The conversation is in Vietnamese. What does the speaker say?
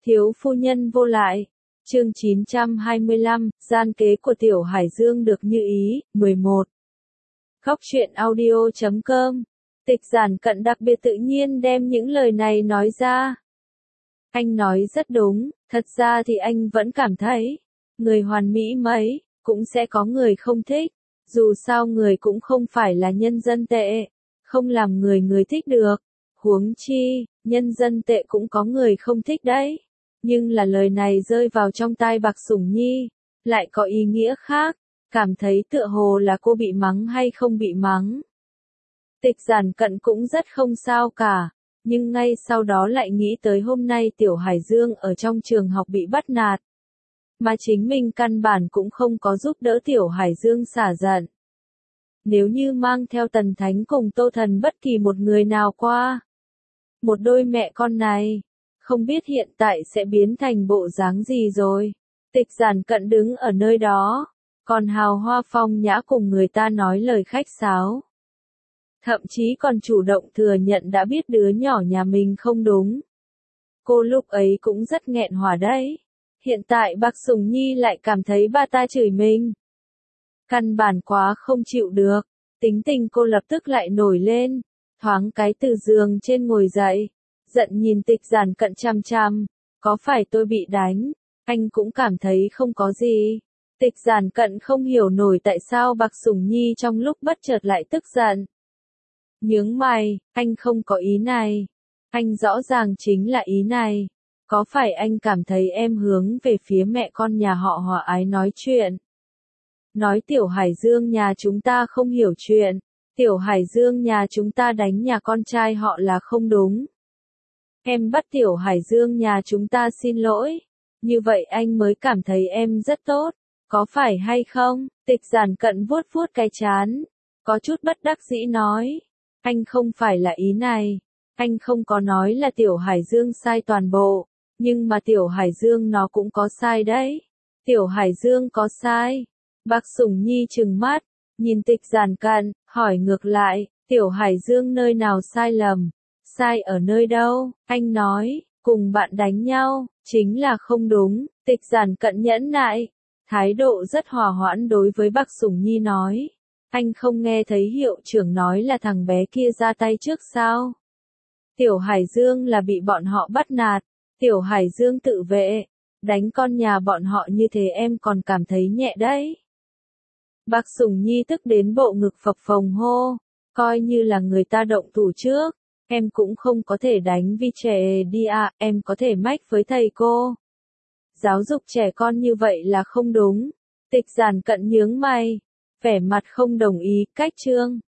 Thiếu phu nhân vô lại. Chương 925, gian kế của Tiểu Hải Dương được như ý, 11. Khóc chuyện audio.com. Tịch Giản Cận đặc biệt tự nhiên đem những lời này nói ra. Anh nói rất đúng, thật ra thì anh vẫn cảm thấy, người hoàn mỹ mấy, cũng sẽ có người không thích. Dù sao người cũng không phải là nhân dân tệ, không làm người thích được. Huống chi, nhân dân tệ cũng có người không thích đấy. Nhưng là lời này rơi vào trong tai Bạc Sủng Nhi, lại có ý nghĩa khác, cảm thấy tựa hồ là cô bị mắng hay không bị mắng. Tịch Giản Cận cũng rất không sao cả, nhưng ngay sau đó lại nghĩ tới hôm nay Tiểu Hải Dương ở trong trường học bị bắt nạt. Mà chính mình căn bản cũng không có giúp đỡ Tiểu Hải Dương xả giận. Nếu như mang theo Tần Thánh cùng Tô Thần bất kỳ một người nào qua, một đôi mẹ con này, không biết hiện tại sẽ biến thành bộ dáng gì rồi. Tịch Giản Cận đứng ở nơi đó, còn hào hoa phong nhã cùng người ta nói lời khách sáo. Thậm chí còn chủ động thừa nhận đã biết đứa nhỏ nhà mình không đúng. Cô lúc ấy cũng rất nghẹn hỏa đấy. Hiện tại Bạc Sủng Nhi lại cảm thấy ba ta chửi mình. Căn bản quá không chịu được, tính tình cô lập tức lại nổi lên, thoáng cái từ giường trên ngồi dậy, giận nhìn Tịch Giản Cận chằm chằm, có phải tôi bị đánh, anh cũng cảm thấy không có gì. Tịch Giản Cận không hiểu nổi tại sao Bạc Sủng Nhi trong lúc bất chợt lại tức giận. Nhướng mày, anh không có ý này, anh rõ ràng chính là ý này. Có phải anh cảm thấy em hướng về phía mẹ con nhà họ Hòa ái nói chuyện? Nói Tiểu Hải Dương nhà chúng ta không hiểu chuyện, Tiểu Hải Dương nhà chúng ta đánh nhà con trai họ là không đúng. Em bắt Tiểu Hải Dương nhà chúng ta xin lỗi, như vậy anh mới cảm thấy em rất tốt, có phải hay không? Tịch Giản Cận vuốt vuốt cái trán, có chút bất đắc dĩ nói, anh không phải là ý này, anh không có nói là Tiểu Hải Dương sai toàn bộ. Nhưng mà Tiểu Hải Dương nó cũng có sai đấy. Tiểu Hải Dương có sai. Bạc Sủng Nhi trừng mắt, nhìn Tịch Giản Cận, hỏi ngược lại, Tiểu Hải Dương nơi nào sai lầm? Sai ở nơi đâu? Anh nói, cùng bạn đánh nhau, chính là không đúng. Tịch Giản Cận nhẫn nại, thái độ rất hòa hoãn đối với Bạc Sủng Nhi nói. Anh không nghe thấy hiệu trưởng nói là thằng bé kia ra tay trước sao? Tiểu Hải Dương là bị bọn họ bắt nạt. Tiểu Hải Dương tự vệ, đánh con nhà bọn họ như thế em còn cảm thấy nhẹ đấy. Bạc Sủng Nhi tức đến bộ ngực phập phồng hô, coi như là người ta động thủ trước, em cũng không có thể đánh vì trẻ đi à, em có thể mách với thầy cô. Giáo dục trẻ con như vậy là không đúng. Tịch Giản Cận nhướng mày, vẻ mặt không đồng ý, cách chương.